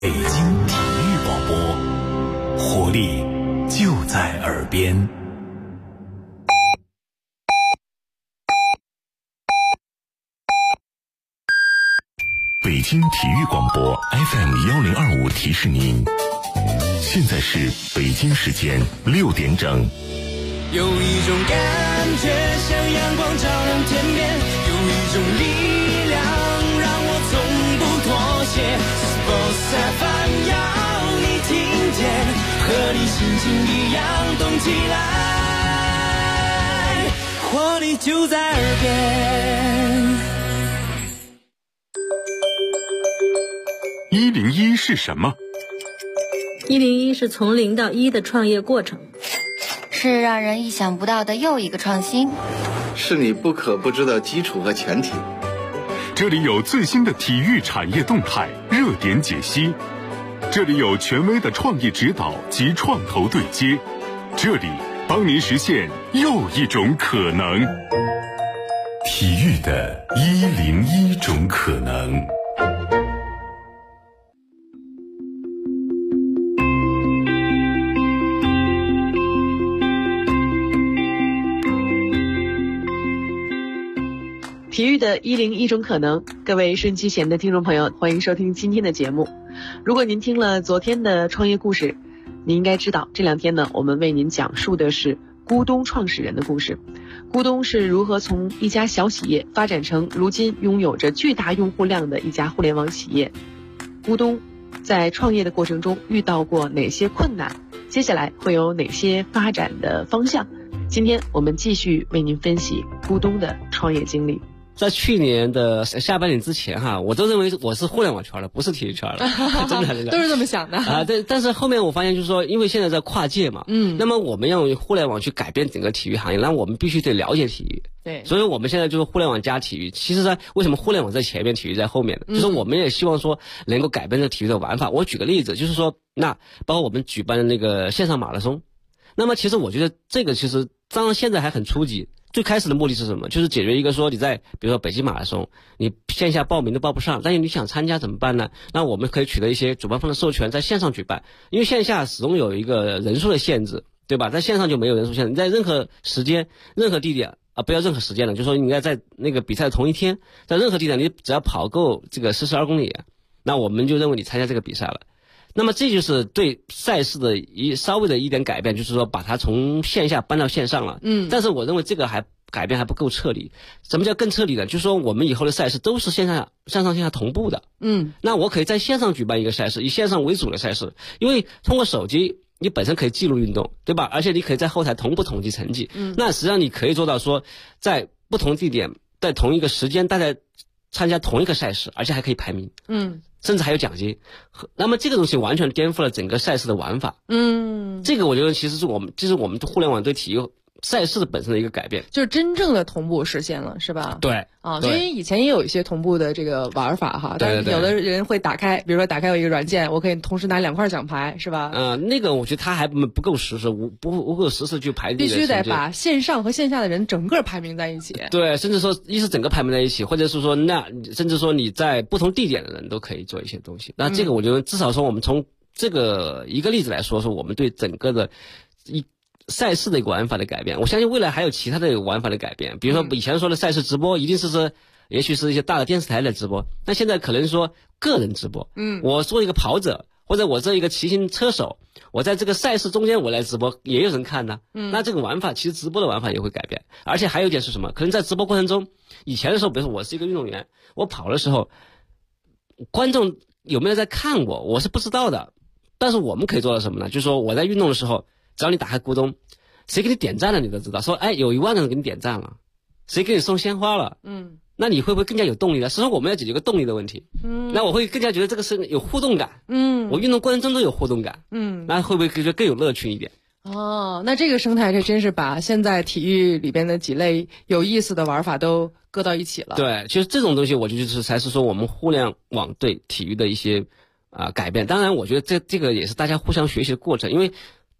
北京体育广播，活力就在耳边。北京体育广播 FM1025提示您，现在是北京时间6点整。 有一种感觉像阳光照亮天边，有一种力量让我从不妥协。Sports FM 要你听见，和你心情一样动起来，活力就在耳边。 101是什么 ？101是从0到1的创业过程， 是让人意想不到的又一个创新， 是你不可不知的基础和前提。 这里有最新的体育产业动态热点解析，这里有权威的创业指导及创投对接，这里帮您实现又一种可能。 体育的101种可能。 体育的101种可能，各位收音机前的听众朋友，欢迎收听今天的节目。如果您听了昨天的创业故事，您应该知道这2天呢，我们为您讲述的是咕咚创始人的故事。咕咚是如何从一家小企业发展成如今拥有着巨大用户量的一家互联网企业？咕咚在创业的过程中遇到过哪些困难？接下来会有哪些发展的方向？今天我们继续为您分析咕咚的创业经历。 在去年的下半年之前我都认为我是互联网圈的，不是体育圈的，真的都是这么想的啊。对，但是后面我发现就是说，因为现在在跨界嘛，那么我们要用互联网去改变整个体育行业，那我们必须得了解体育。 对， 所以我们现在就是互联网加体育。其实呢，为什么互联网在前面，体育在后面呢？就是我们也希望说能够改变这体育的玩法。我举个例子，就是说，那包括我们举办的那个线上马拉松，那么其实我觉得这个其实当然现在还很初级。最开始的目的是什么？就是解决一个说你在比如说北京马拉松，你线下报名都报不上，但是你想参加怎么办呢？那我们可以取得一些主办方的授权，在线上举办，因为线下始终有一个人数的限制，对吧？在线上就没有人数限制，你在任何时间、任何地点不要任何时间了，就是说你应该在那个比赛的同一天，在任何地点你只要跑够这个42公里，那我们就认为你参加这个比赛了。那么这就是对赛事的稍微的一点改变，就是说把它从线下搬到线上了。但是我认为这个改变还不够彻底。什么叫更彻底呢？就是说我们以后的赛事都是线上线下同步的。那我可以在线上举办一个赛事，以线上为主的赛事，因为通过手机你本身可以记录运动，对吧？而且你可以在后台同步统计成绩。那实际上你可以做到说，在不同地点，在同一个时间，大家参加同一个赛事，而且还可以排名。甚至还有奖金。那么这个东西完全颠覆了整个赛事的玩法。这个我觉得其实是我们互联网对体育赛事的本身的一个改变， 就是真正的同步实现了，是吧？ 对因为以前也有一些同步的这个玩法哈，但是有的人会打开，比如说打开有一个软件，我可以同时拿2块奖牌，是吧？ 那个我觉得它还不够实时，不够实时去排。 必须得把线上和线下的人整个排名在一起。 对，甚至说一是整个排名在一起，或者是说甚至说你在不同地点的人都可以做一些东西。那这个我觉得至少说我们从这个一个例子来说我们对整个的赛事的一个玩法的改变，我相信未来还有其他的玩法的改变。比如说以前说的赛事直播一定是说也许是一些大的电视台来直播，那现在可能说个人直播。我做一个跑者，或者我这一个骑行车手，我在这个赛事中间我来直播，也有人看呢。那这个玩法其实直播的玩法也会改变。而且还有一点是什么？可能在直播过程中，以前的时候比如说我是一个运动员，我跑的时候观众有没有在看我是不知道的。但是我们可以做到什么呢？就是说我在运动的时候，只要你打开咕咚，谁给你点赞了你都知道，说有1万个人给你点赞了，谁给你送鲜花了，那你会不会更加有动力呢？实际上我们要解决一个动力的问题。那我会更加觉得这个是有互动感。我运动过程中都有互动感。那会不会觉得更有乐趣一点？ 那这个生态这真是把现在体育里边的几类有意思的玩法都搁到一起了。 对，其实这种东西我觉得才是说我们互联网对体育的一些改变。当然我觉得这个也是大家互相学习的过程，因为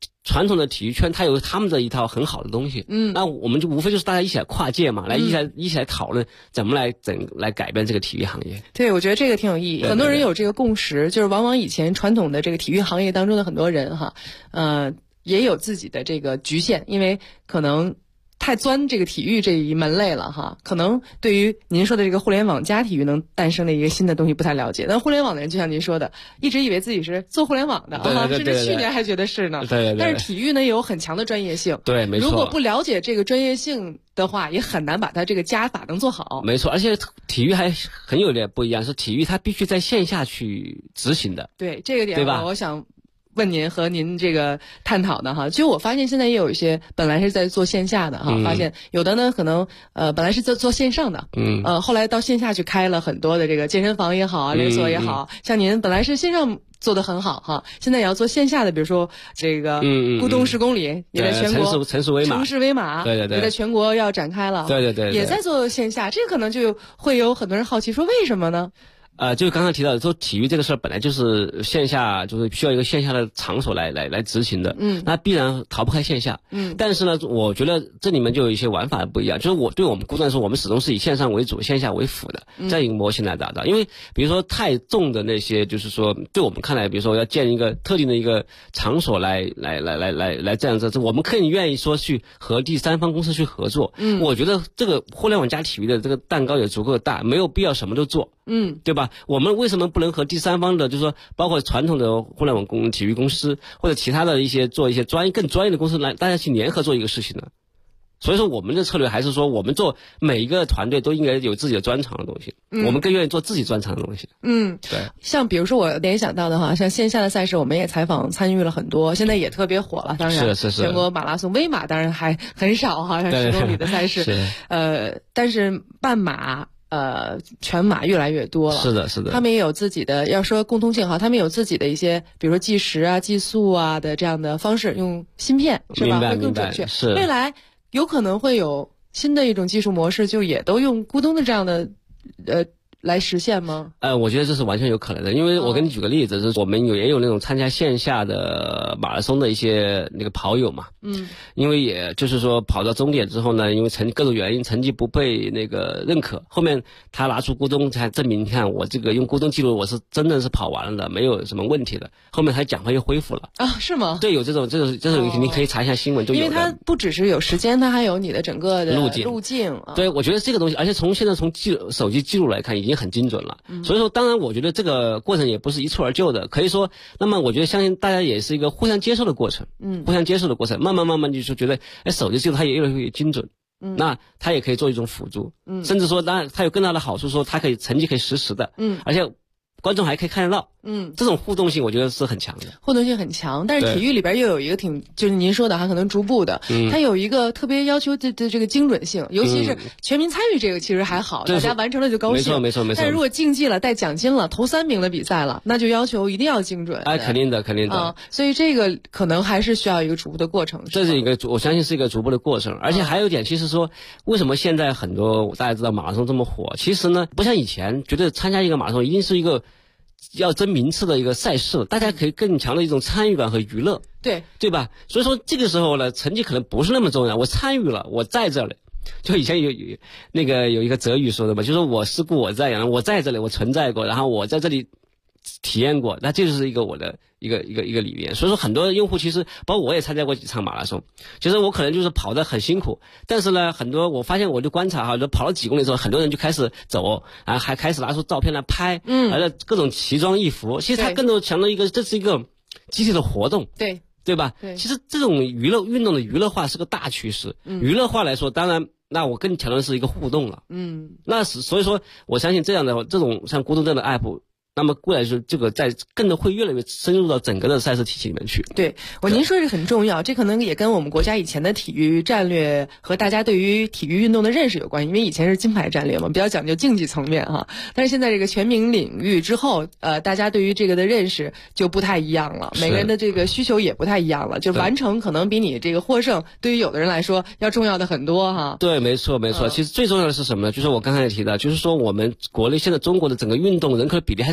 传统的体育圈它有他们的一套很好的东西，那我们就无非就是大家一起来跨界嘛，一起来讨论怎么来改变这个体育行业。 对，我觉得这个挺有意义。很多人有这个共识，就是往往以前传统的这个体育行业当中的很多人哈，也有自己的这个局限，因为可能太钻这个体育这一门类了哈，可能对于您说的这个互联网加体育能诞生的一个新的东西不太了解。但互联网的人就像您说的，一直以为自己是做互联网的啊，甚至去年还觉得是呢。 对。 但是体育呢也有很强的专业性。 对，没错。 如果不了解这个专业性的话，也很难把它这个加法能做好。 没错，而且体育还很有点不一样，是体育它必须在线下去执行的。 对，这个点对吧？ 我想问您和您这个探讨的哈，就我发现现在也有一些本来是在做线下的哈，发现有的呢可能本来是做线上的，后来到线下去开了很多的这个健身房也好啊，连锁也好，像您本来是线上做得很好哈，现在也要做线下的，比如说这个咕咚10公里也在全国城市威马，对， 也在全国要展开了， 对， 也在做线下，这可能就会有很多人好奇说为什么呢？ 就是刚才提到的，说体育这个事儿本来就是线下，就是需要一个线下的场所来执行的，那必然逃不开线下，但是呢，我觉得这里面就有一些玩法不一样，就是我们估算说，我们始终是以线上为主，线下为辅的这样一个模型来打造。因为比如说太重的那些，就是说对我们看来，比如说要建一个特定的一个场所来这样子，我们更愿意说去和第三方公司去合作。我觉得这个互联网加体育的这个蛋糕也足够大，没有必要什么都做。对吧？我们为什么不能和第三方的，就是说包括传统的互联网体育公司或者其他的做一些更专业的公司来大家去联合做一个事情呢？所以说我们的策略还是说，我们做每一个团队都应该有自己的专长的东西，我们更愿意做自己专长的东西。对。 像比如说我联想到的哈，像线下的赛事，我们也参与了很多，现在也特别火了。当然， 是全国马拉松、微马当然还很少哈，像10公里的赛事，但是半马。全马越来越多了， 是的， 他们也有自己的，要说共通性哈，他们有自己的一些，比如说计时啊、计速啊的这样的方式，用芯片是吧，会更准确。 是未来有可能会有新的一种技术模式，就也都用咕咚的这样的来实现吗？ 我觉得这是完全有可能的，因为我给你举个例子，就是我们也有那种参加线下的马拉松的一些那个跑友嘛，因为也就是说跑到终点之后呢，因为各种原因成绩不被那个认可，后面他拿出咕咚才证明，你看我这个用咕咚记录我是真的是跑完了的，没有什么问题的，后面他奖牌又恢复了啊？是吗？ 对，有这种你可以查一下新闻就有的， 因为它不只是有时间，它还有你的整个的路径。 对，我觉得这个东西，而且现在从手机记录来看，已经很精准了。所以说，当然我觉得这个过程也不是一蹴而就的，可以说，那么我觉得相信大家也是一个互相接受的过程，互相接受的过程，慢慢就是觉得，手机记录它也越来越精准，那它也可以做一种辅助，甚至说，当然它有更大的好处，说它可以成绩可以实时的，而且观众还可以看得到，这种互动性我觉得是很强的， 互动性很强。但是体育里边又有一个就是您说的哈，可能逐步的，它有一个特别要求的这个精准性，尤其是全民参与这个其实还好，大家完成了就高兴， 没错。 但是如果竞技了带奖金了，头3名的比赛了，那就要求一定要精准。 肯定的。 所以这个可能还是需要一个逐步的过程。 这是一个我相信是一个逐步的过程，而且还有一点，其实说为什么现在很多大家知道马拉松这么火，其实呢不像以前觉得参加一个马拉松一定是一个要争名次的一个赛事，大家可以更强的一种参与感和娱乐，对吧？所以说这个时候呢，成绩可能不是那么重要，我参与了，我在这里。就以前有一个哲语说的嘛，就是我思故我在，我在这里，我存在过，然后我在这里体验过，那这就是一个我的一个理念。所以说很多用户其实包括我也参加过几场马拉松，其实我可能就是跑得很辛苦，但是呢很多我发现我就观察哈，就跑了几公里之后，很多人就开始走，然后还开始拿出照片来拍，而且各种奇装异服，其实它更多强调这是一个集体的活动，对吧？其实这种运动的娱乐化是个大趋势，娱乐化来说，当然那我更强调的是一个互动了，那所以说我相信这种像咕咚这样的 app，那么过来是这个在更多会越来越深入到整个的赛事体系里面去。 对，您说这很重要，这可能也跟我们国家以前的体育战略和大家对于体育运动的认识有关，因为以前是金牌战略嘛，比较讲究竞技层面哈。但是现在这个全民领域之后，大家对于这个的认识就不太一样了，每个人的这个需求也不太一样了，就完成可能比你这个获胜对于有的人来说要重要的很多哈。 对，没错。其实最重要的是什么呢？就是我刚才也提到，就是说我们国内现在中国的整个运动人口的比例还是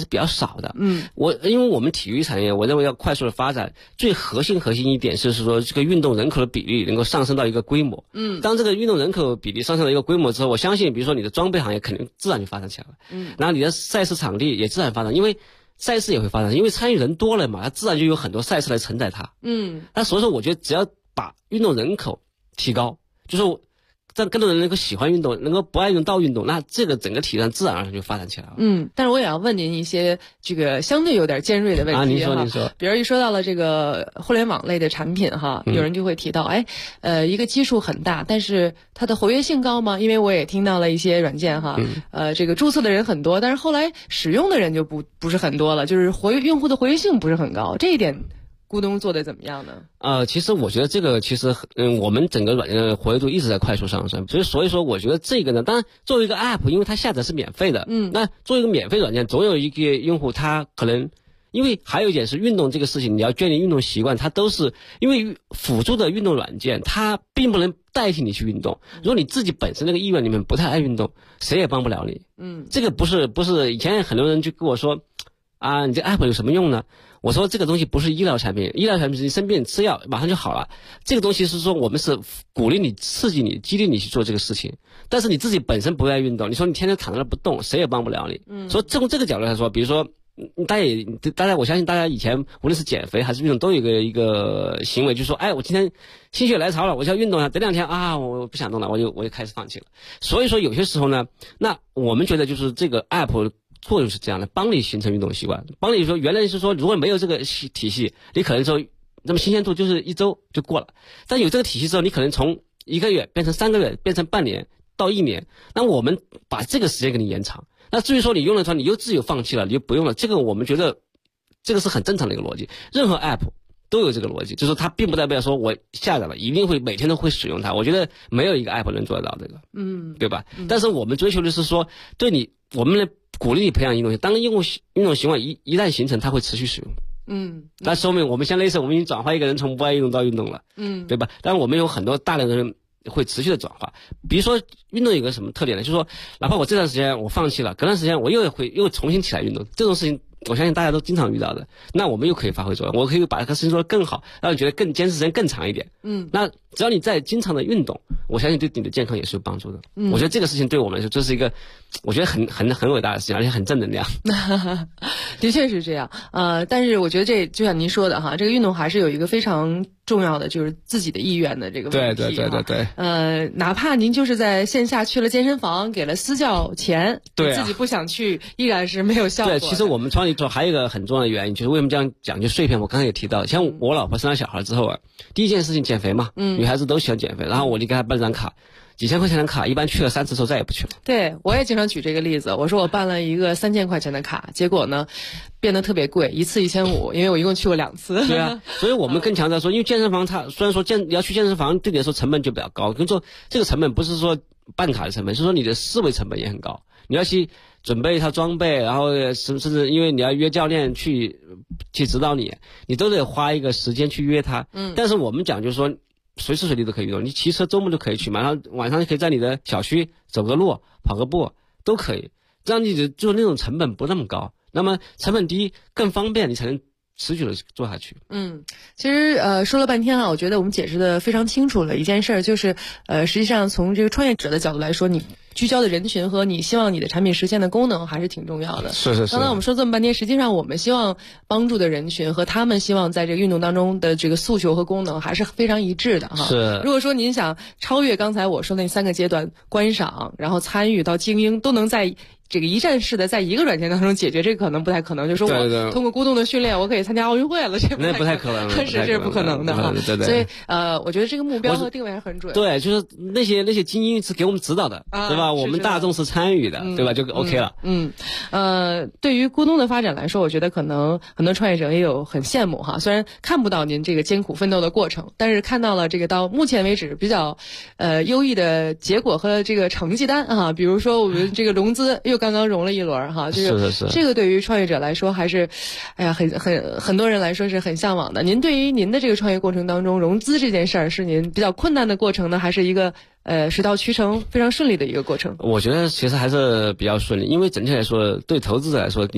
比较少的。 嗯， 因为我们体育产业，我认为要快速的发展，最核心一点是说这个运动人口的比例能够上升到一个规模。 嗯， 当这个运动人口比例上升到一个规模之后，我相信比如说你的装备行业肯定自然就发展起来了。 嗯， 然后你的赛事场地也自然发展，因为赛事也会发展，因为参与人多了嘛，它自然就有很多赛事来承载它。 嗯， 那所以说我觉得只要把运动人口提高，就是让更多人能够喜欢运动，能够不爱运动到运动，那这个整个体育上自然而然就发展起来了。 嗯，但是我也要问您一些这个相对有点尖锐的问题哈。 您说。 比如一说到了这个互联网类的产品哈，有人就会提到，一个基数很大，但是它的活跃性高吗？因为我也听到了一些软件哈，这个注册的人很多，但是后来使用的人就不是很多了，就是用户的活跃性不是很高，这一点咕咚做的怎么样呢？ 其实我觉得这个我们整个软件的活跃度一直在快速上升，所以说我觉得这个呢，当然作为一个 app， 因为它下载是免费的，那作为一个免费软件，总有一个用户他可能，因为还有一点是运动这个事情，你要建立运动习惯，它都是因为辅助的运动软件，它并不能代替你去运动。如果你自己本身那个意愿里面不太爱运动，谁也帮不了你。这个不是以前很多人就跟我说啊，你这 app 有什么用呢？我说这个东西不是医疗产品，医疗产品是你生病吃药马上就好了。这个东西是说我们是鼓励你、刺激你、激励你去做这个事情，但是你自己本身不爱运动，你说你天天躺在那不动，谁也帮不了你。所以从这个角度来说，比如说大家我相信大家以前无论是减肥还是运动都有一个行为，就是说，我今天心血来潮了，我就要运动一下，等2天啊我不想动了，我就开始放弃了。所以说有些时候呢，那我们觉得就是这个 app作用是这样的，帮你形成运动习惯，帮你说原来是说如果没有这个体系，你可能说那么新鲜度就是1周就过了，但有这个体系之后，你可能从1个月变成3个月，变成半年到1年，那我们把这个时间给你延长。那至于说你用了之后你又自由放弃了，你就不用了，这个我们觉得这个是很正常的一个逻辑，任何 app 都有这个逻辑，就是它并不代表说我下载了一定会每天都会使用它，我觉得没有一个 app 能做得到这个，对吧？但是我们追求的是说，我们来鼓励你培养运动习惯，当运动习惯一旦形成，它会持续使用。那说明我们相类似，我们已经转化一个人从不爱运动到运动了，对吧？但是我们有很多大量的人会持续的转化。比如说运动有个什么特点呢？就是说，哪怕我这段时间我放弃了，隔段时间我又重新起来运动，这种事情我相信大家都经常遇到的。那我们又可以发挥作用，我可以把这个事情做得更好，让你觉得更坚持时间更长一点。那只要你在经常的运动，我相信对你的健康也是有帮助的。我觉得这个事情对我们来说，这是一个我觉得很伟大的事情，而且很正能量。 的确是这样。但是我觉得这就像您说的哈，这个运动还是有一个非常重要的，就是自己的意愿的这个问题。对。哪怕您就是在线下去了健身房，给了私教钱，对自己不想去，依然是没有效果的。 对，其实我们创立之后还有一个很重要的原因，就是为什么这样讲究碎片。我刚才也提到，像我老婆生了小孩之后啊，第一件事情减肥嘛，女孩子都喜欢减肥，然后我就给她办张卡。几千块钱的卡，一般去了3次之后再也不去了。 对，我也经常举这个例子。我说我办了一个3000块钱的卡，结果呢，变得特别贵，一次1500，因为我一共去过2次。 对啊，所以我们更强调说，因为健身房它虽然说你要去健身房，对你来说成本就比较高，跟说这个成本不是说办卡的成本，是说你的思维成本也很高。你要去准备一套装备，然后甚至因为你要约教练去指导你都得花一个时间去约他。但是我们讲就是说，随时随地都可以运动，你骑车周末就可以去，晚上可以在你的小区走个路、跑个步都可以，这样你就那种成本不那么高，那么成本低更方便，你才能持续的做下去。 其实说了半天啊，我觉得我们解释的非常清楚了一件事儿，就是实际上从这个创业者的角度来说，你聚焦的人群和你希望你的产品实现的功能还是挺重要的。 是。 刚才我们说这么半天，实际上我们希望帮助的人群和他们希望在这个运动当中的这个诉求和功能还是非常一致的哈。 是。 如果说您想超越刚才我说那3个阶段，观赏，然后参与到精英，都能在这个一站式的在一个软件当中解决，这个可能不太可能。就是说我通过咕咚的训练，我可以参加奥运会了， 那不太可能， 这是不可能的哈。 对。 所以我觉得这个目标和定位还很准。 对，就是那些精英是给我们指导的，对吧？我们大众是参与的，对吧？就 OK 了。 对于咕咚的发展来说，我觉得可能很多创业者也有很羡慕哈。虽然看不到您这个艰苦奋斗的过程，但是看到了这个到目前为止比较优异的结果和这个成绩单啊。比如说我们这个融资又刚刚融了一轮哈， 是这个对于创业者来说还是，很多人来说是很向往的。您对于您的这个创业过程当中，融资这件事儿是您比较困难的过程呢，还是一个水到渠成非常顺利的一个过程？ 我觉得其实还是比较顺利，因为整体来说，对投资者来说，你的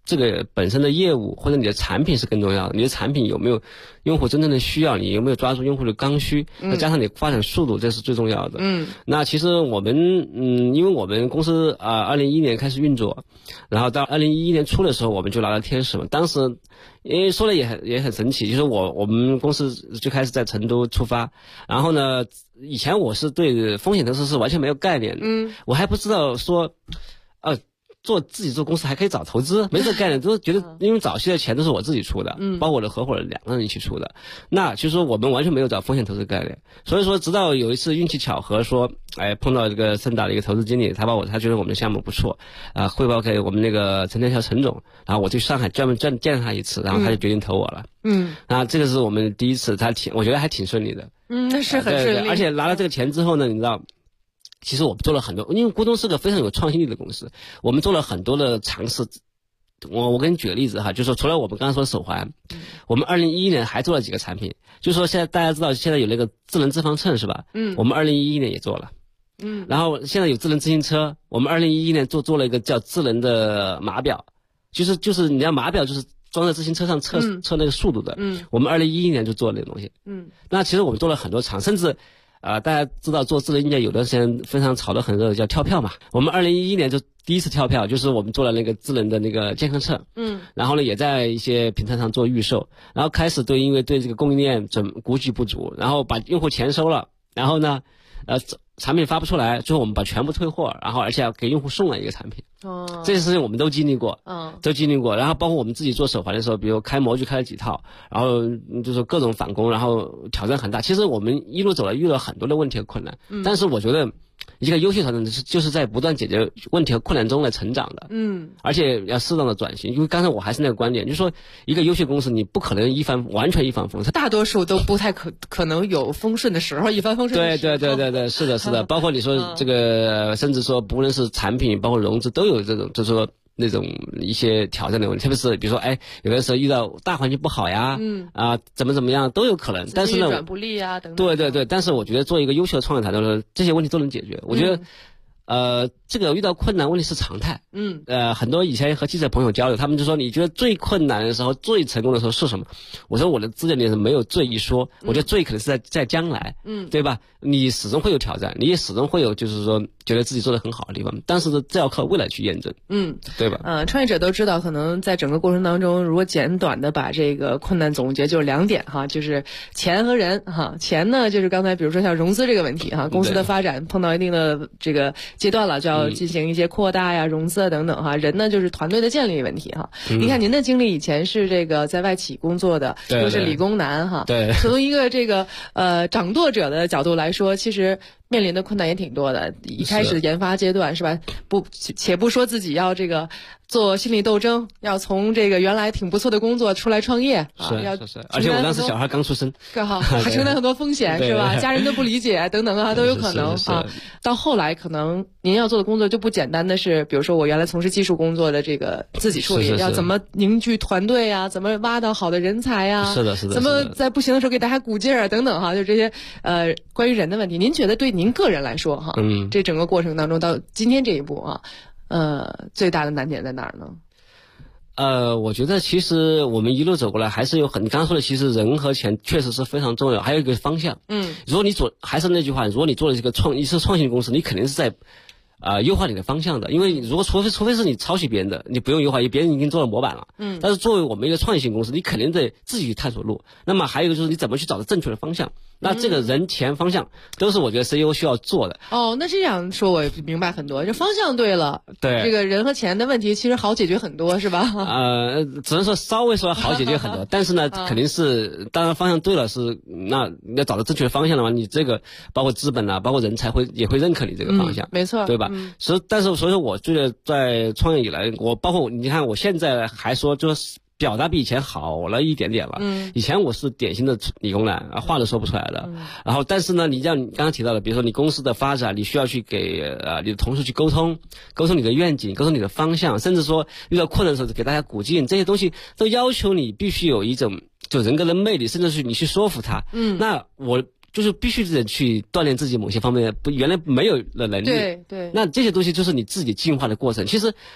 这个本身的业务或者你的产品是更重要的，你的产品有没有用户真正的需要，你有没有抓住用户的刚需，再加上你发展速度，这是最重要的。那其实我们因为我们公司2011年开始运作，然后到2011年初的时候我们就拿了天使嘛，当时因为说的也很神奇，就是我们公司就开始在成都出发，然后呢以前我是对风险投资是完全没有概念的，我还不知道说自己做公司还可以找投资，没这个概念，都觉得因为早期的钱都是我自己出的，包括我的合伙人2个人一起出的，那其实我们完全没有找风险投资概念，所以说直到有一次运气巧合说，碰到这个盛大的一个投资经理，他觉得我们的项目不错，汇报给我们那个陈天桥陈总，然后我去上海专门见了他一次，然后他就决定投我了，那这个是我们第一次，我觉得还挺顺利的， 那是很顺利， 而且拿了这个钱之后呢，你知道。其实我们做了很多，因为郭东是个非常有创新力的公司，我们做了很多的尝试。我给你举个例子哈，就是说除了我们刚刚说的手环，我们2011年还做了几个产品，就是说现在大家知道现在有那个智能脂肪秤是吧？我们2011年也做了。然后现在有智能自行车，我们2011年做了一个叫智能的码表，就是你要码表就是装在自行车上测那个速度的。我们2011年就做了那个东西。那其实我们做了很多场，甚至。大家知道做智能硬件有段时间非常炒得很热，叫跳票嘛。我们2011年就第一次跳票，就是我们做了那个智能的那个健康秤，然后呢也在一些平台上做预售，然后开始因为对这个供应链估计不足，然后把用户钱收了，然后呢产品发不出来，最后我们把全部退货，然后而且要给用户送了一个产品。这些事情我们都经历过，然后包括我们自己做手环的时候，比如开模具开了几套，然后就是各种返工，然后挑战很大。其实我们一路走来遇到很多的问题和困难，但是我觉得一个优秀团队就是在不断解决问题和困难中来成长的，而且要适当的转型。因为刚才我还是那个观点，就是说一个优秀公司你不可能完全一帆风顺， 大多数都不太可能有丰顺的时候，一帆风顺的时候。 对，是的，包括你说这个，甚至说不论是产品，包括融资，都有这种，就是说那种一些挑战的问题，特别是比如说，有的时候遇到大环境不好呀，怎么样都有可能。但是呢， 转不利啊等等。 对，但是我觉得做一个优秀的创业团队，这些问题都能解决。我觉得。这个遇到困难问题是常态。很多以前和记者朋友交流，他们就说你觉得最困难的时候、最成功的时候是什么？我说我的字典里是没有最一说，我觉得最可能是在将来，对吧？你始终会有挑战，你也始终会有就是说觉得自己做得很好的地方，但是这要靠未来去验证，对吧？ 创业者都知道，可能在整个过程当中，如果简短的把这个困难总结，就是2点哈，就是钱和人哈。钱呢，就是刚才比如说像融资这个问题哈，公司的发展碰到一定的这个阶段了，就要进行一些扩大呀、融资啊等等哈。人呢，就是团队的建立问题哈。你看您的经历，以前是这个在外企工作的，又是理工男哈。 对。 从一个这个掌舵者的角度来说，其实面临的困难也挺多的。一开始研发阶段是吧？且不说自己要这个做心理斗争，要从这个原来挺不错的工作出来创业是，而且我当时小孩刚出生， 更好，还承担很多风险是吧？家人都不理解等等啊，都有可能啊。到后来可能您要做的工作就不简单的是，比如说我原来从事技术工作的这个自己处理，要怎么凝聚团队啊，怎么挖到好的人才啊， 是的， 怎么在不行的时候给大家鼓劲儿等等哈，就这些关于人的问题，您觉得对您个人来说哈，这整个过程当中到今天这一步啊，最大的难点在哪儿呢？ 我觉得其实我们一路走过来还是有你刚刚说的，其实人和钱确实是非常重要，还有一个方向。如果你还是那句话，如果你做了这个创新公司，你肯定是在优化你的方向的，因为如果除非是你抄袭别人的，你不用优化，因为别人已经做了模板了。但是作为我们一个创业型公司，你肯定得自己去探索路。那么还有一个就是你怎么去找到正确的方向。那这个人钱方向都是我觉得 CEO 需要做的。 那这样说我明白很多，这方向对了， 对这个人和钱的问题其实好解决很多，是吧？ 只能说稍微说好解决很多，但是呢，肯定是当然方向对了那你要找到正确的方向的话，你这个包括资本啊，包括人才也会认可你这个方向， 没错， 对吧？但是所以说我觉得在创业以来，包括你看我现在还说就是表达比以前好了一点点了。以前我是典型的理工男，话都说不出来的。然后，但是呢，你像你刚刚提到的，比如说你公司的发展，你需要去给你的同事去沟通你的愿景，沟通你的方向，甚至说遇到困难的时候给大家鼓劲，这些东西都要求你必须有一种就人格的魅力，甚至是你去说服他。那我就是必须得去锻炼自己某些方面原来没有的能力。 对。 那这些东西就是你自己进化的过程。其实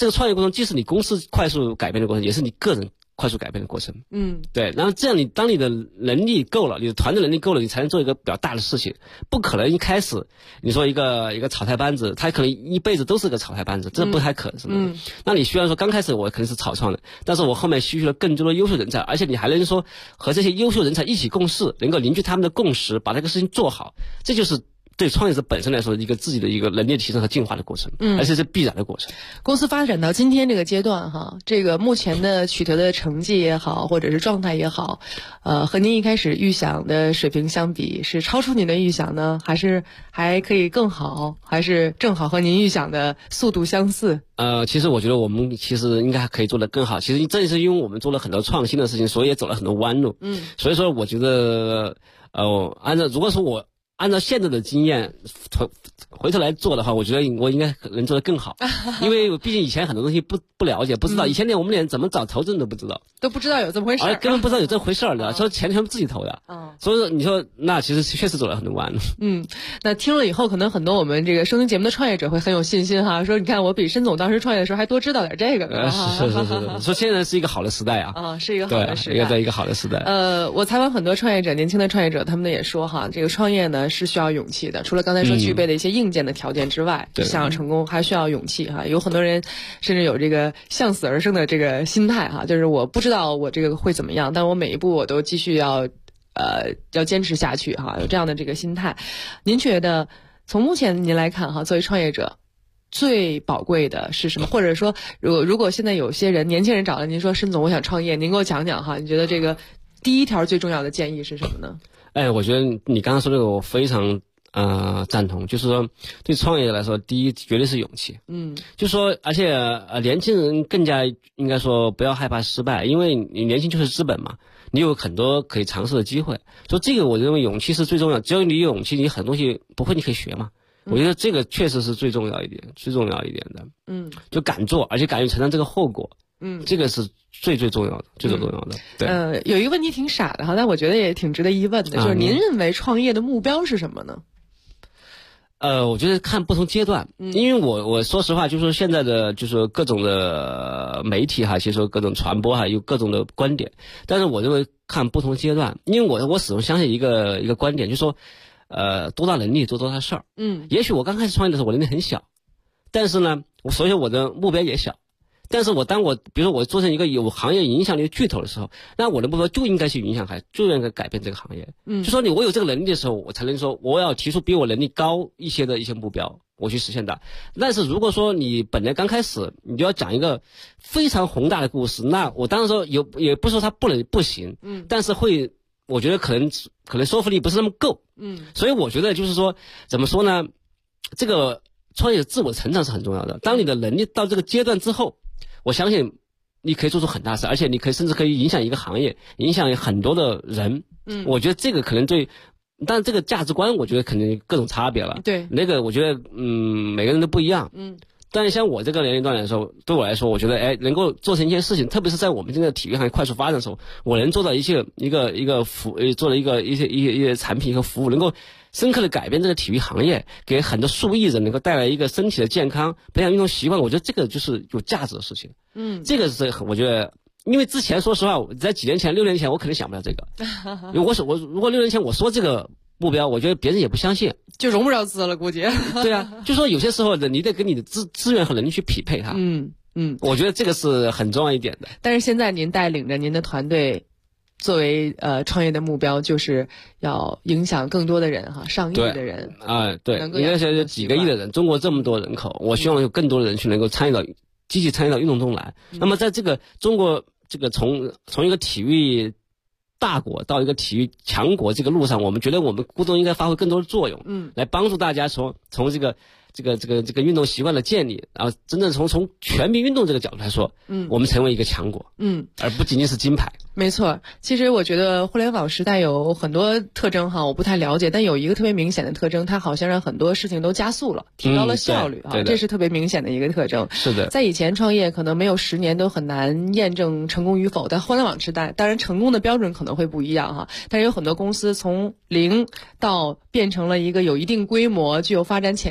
这个创业过程既是你公司快速改变的过程，也是你个人快速改变的过程。对。然后这样当你的能力够了，你的团队能力够了，你才能做一个比较大的事情。不可能一开始你说一个炒菜班子，他可能一辈子都是个炒菜班子，这不太可能。那你需要说刚开始我可能是草创的，但是我后面吸取了更多的优秀人才，而且你还能说和这些优秀人才一起共事，能够凝聚他们的共识，把这个事情做好，这就是对创业者本身来说一个自己的一个能力提升和进化的过程，而且是必然的过程。 公司发展到今天这个阶段哈，这个目前的取得的成绩也好，或者是状态也好，和您一开始预想的水平相比，是超出您的预想呢，还是还可以更好，还是正好和您预想的速度相似？ 其实我觉得我们其实应该还可以做得更好。其实正是因为我们做了很多创新的事情，所以也走了很多弯路。所以说我觉得如果说我按照现在的经验回头来做的话，我觉得我应该能做得更好，因为毕竟以前很多东西不了解，不知道，以前我们连怎么找投资人都不知道， 都不知道有这么回事， 根本不知道有这回事的，说钱全部自己投的。所以说你说那其实确实走了很多弯路。 那听了以后，可能很多我们这个收听节目的创业者会很有信心哈，说你看我比申总当时创业的时候还多知道点这个呢。 是，说现在是一个好的时代啊。 是一个好的时代， 一个好的时代。 我采访很多创业者，年轻的创业者，他们也说哈，这个创业呢是需要勇气的，除了刚才说具备的一些硬件的条件之外，想要成功还需要勇气哈。有很多人甚至有这个向死而生的这个心态哈，就是我不知道我这个会怎么样，但我每一步我都继续要坚持下去哈，有这样的这个心态。您觉得从目前您来看哈，作为创业者最宝贵的是什么？或者说如果现在有些人年轻人找了您说申总我想创业，您给我讲讲哈，你觉得这个第一条最重要的建议是什么呢？ 我觉得你刚刚说这个我非常赞同，就是说对创业者来说，第一绝对是勇气。就是说而且年轻人更加应该说不要害怕失败，因为你年轻就是资本嘛，你有很多可以尝试的机会。所以这个我认为勇气是最重要的，只要你有勇气，你很多东西不会你可以学嘛。我觉得这个确实是最重要一点的。就敢做，而且敢于承担这个后果。这个是最重要的，最重要的。对。 有一个问题挺傻的哈，但我觉得也挺值得一问的，就是您认为创业的目标是什么呢？ 我觉得看不同阶段，因为我说实话，就是说现在的就是各种的媒体哈，其实说各种传播哈，有各种的观点，但是我认为看不同阶段，因为我始终相信一个观点，就是说多大能力做多大事儿。也许我刚开始创业的时候我能力很小，但是呢，所以我的目标也小。但是比如说我做成一个有行业影响力的巨头的时候，那我的目标就应该去影响就应该改变这个行业。就说我有这个能力的时候，我才能说我要提出比我能力高一些的一些目标，我去实现它。但是如果说你本来刚开始你就要讲一个非常宏大的故事，那我当时说也不是说它不行，但是我觉得可能说服力不是那么够。所以我觉得就是说怎么说呢，这个创业者自我成长是很重要的。当你的能力到这个阶段之后，我相信你可以做出很大事，而且你甚至可以影响一个行业，影响很多的人。我觉得这个可能但是这个价值观我觉得肯定各种差别了。 对， 那个我觉得每个人都不一样。但是像我这个年龄段的时候，对我来说，我觉得能够做成一件事情，特别是在我们这个体育行业快速发展的时候，我能做到一个做了一些产品和服务，能够深刻的改变这个体育行业，给很多数亿人能够带来一个身体的健康，培养运动习惯，我觉得这个就是有价值的事情。这个是我觉得，因为之前说实话，在6年前我可能想不了这个。因为我如果6年前我说这个目标，我觉得别人也不相信， 就融不着资了，估计。 对啊，就说有些时候你得跟你的资源和能力去匹配它。我觉得这个是很重要一点的。 但是现在您带领着您的团队，作为创业的目标，就是要影响更多的人哈，上亿的人对，应该是几个亿的人，中国这么多人口，我希望有更多的人去能够积极参与到运动中来。那么在这个中国这个从一个体育大国到一个体育强国这个路上，我们觉得我们股东应该发挥更多的作用，来帮助大家从这个运动习惯的建立，然后真正从全民运动这个角度来说，我们成为一个强国，而不仅仅是金牌。 没错，其实我觉得互联网时代有很多特征哈，我不太了解，但有一个特别明显的特征，它好像让很多事情都加速了，提高了效率啊，这是特别明显的一个特征。 是的， 在以前创业可能没有10年都很难验证成功与否，但互联网时代，当然成功的标准可能会不一样哈，但是有很多公司从0到变成了一个有一定规模、具有发展潜力，甚至成为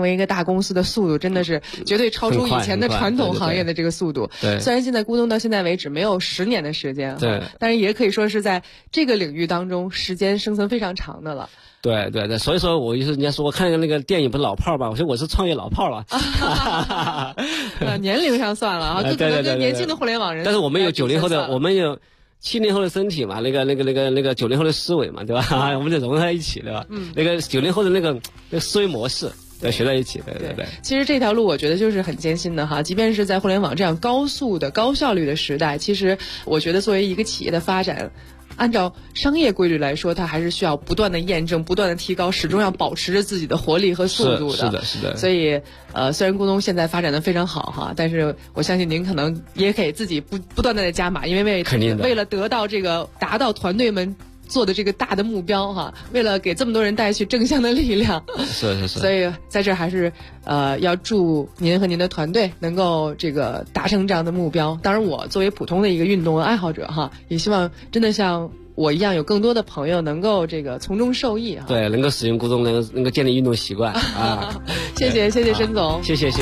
为一个大公司的速度，真的是绝对超出以前的传统行业的这个速度。 对， 虽然现在咕咚到现在为止没有10年的时间， 对， 但是也可以说是在这个领域当中时间生存非常长的了。 对对对，所以说我就是人家说我看那个电影不是老炮儿吧，我说我是创业老炮儿了。 年龄上算了啊，就可能跟年轻的互联网人。 但是我们有90后的，我们有70后的身体嘛，那个90后的思维嘛，对吧？我们得融在一起，对吧？那个90后的那个思维模式要学在一起，对对对。 其实这条路我觉得就是很艰辛的哈，即便是在互联网这样高速的高效率的时代，其实我觉得作为一个企业的发展，按照商业规律来说，它还是需要不断的验证、不断的提高，始终要保持着自己的活力和速度的。 是的，是的。 所以，虽然咕咚现在发展的非常好哈，但是我相信您可能也给自己不断的在加码，因为为了得到这个达到团队们做的这个大的目标哈，为了给这么多人带去正向的力量， 是。 所以在这还是要祝您和您的团队能够这个达成这样的目标。当然，我作为普通的一个运动爱好者哈，也希望真的像我一样有更多的朋友能够这个从中受益哈。 对，能够使用咕咚，能够建立运动习惯啊。 谢谢申总， 谢谢。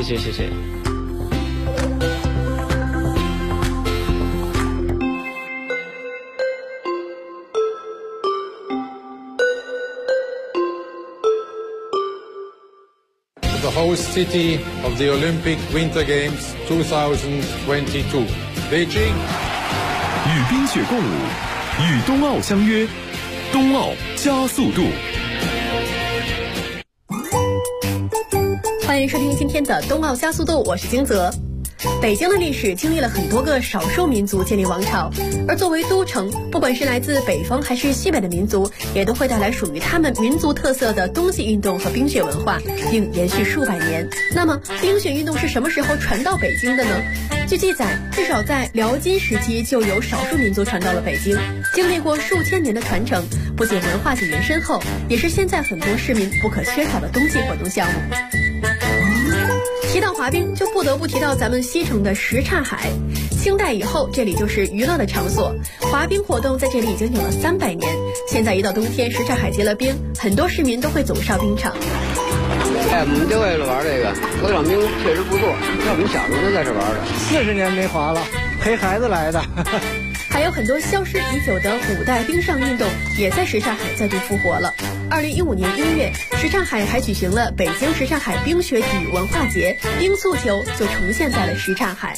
The host city of the Olympic Winter Games 2022, Beijing. 与冰雪共舞，与冬奥相约，冬奥加速度。 欢迎收听今天的冬奥加速度，我是金泽。北京的历史经历了很多个少数民族建立王朝，而作为都城，不管是来自北方还是西北的民族，也都会带来属于他们民族特色的冬季运动和冰雪文化，并延续数百年。那么，冰雪运动是什么时候传到北京的呢？据记载，至少在辽金时期就有少数民族传到了北京，经历过数千年的传承，不仅文化底蕴深厚，也是现在很多市民不可缺少的冬季活动项目。提到滑冰，就不得不提到咱们西城的什刹海。清代以后，这里就是娱乐的场所，滑冰活动在这里已经有了300年。现在一到冬天，什刹海结了冰，很多市民都会走上冰场。 我们就为了玩这个，河场冰确实不错，像我们小时候都在这玩的。40年没滑了，陪孩子来的。 还有很多消失已久的古代冰上运动，也在什刹海再度复活了。2015年1月，什刹海还举行了北京什刹海冰雪体育文化节，冰速球就重现在了什刹海。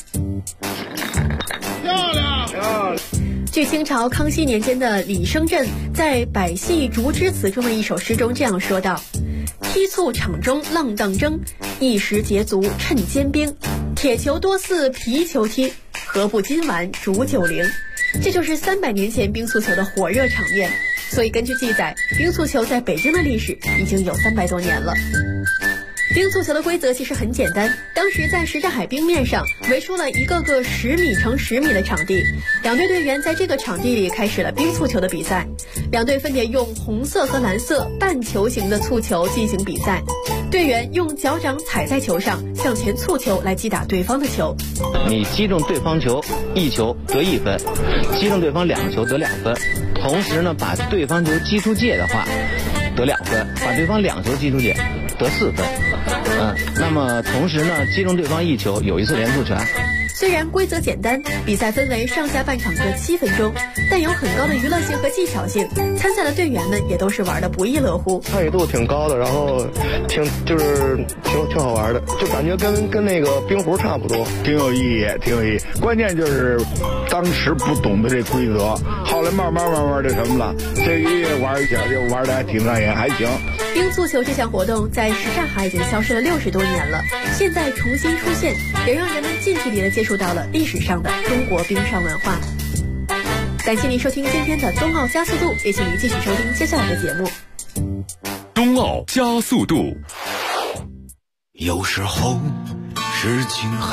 漂亮！ 据清朝康熙年间的李生镇在《百戏竹枝词》中的一首诗中这样说道：踢促场中浪荡争，一时捷足趁坚冰。铁球多似皮球踢，何不今晚煮酒灵。这就是300年前冰速球的火热场面。所以根据记载，冰速球在北京的历史已经有300多年了。冰速球的规则其实很简单，当时在什刹海冰面上围出了一个个10米乘10米的场地，两队队员在这个场地里开始了冰速球的比赛。两队分别用红色和蓝色半球形的蹴球进行比赛，队员用脚掌踩在球上向前蹴球来击打对方的球。 你击中对方球1球得1分，击中对方2球得2分，同时呢把对方球击出界的话得2分，把对方2球击出界得4分。那么同时呢，击中对方1球有1次连速拳。 虽然规则简单，比赛分为上下半场各7分钟，但有很高的娱乐性和技巧性。参赛的队员们也都是玩得不亦乐乎， 参与度挺高的，然后挺好玩的，就感觉跟那个冰壶差不多， 挺有意义。关键就是当时不懂得这规则，后来慢慢的什么了，这一玩一下就玩的还挺上瘾，还行。 冰速球这项活动在什刹海已经消失了60多年了，现在重新出现，也让人们近距离的接触到了历史上的中国冰上文化。感谢您收听今天的冬奥加速度，也请您继续收听接下来的节目。 冬奥加速度。 有时候事情很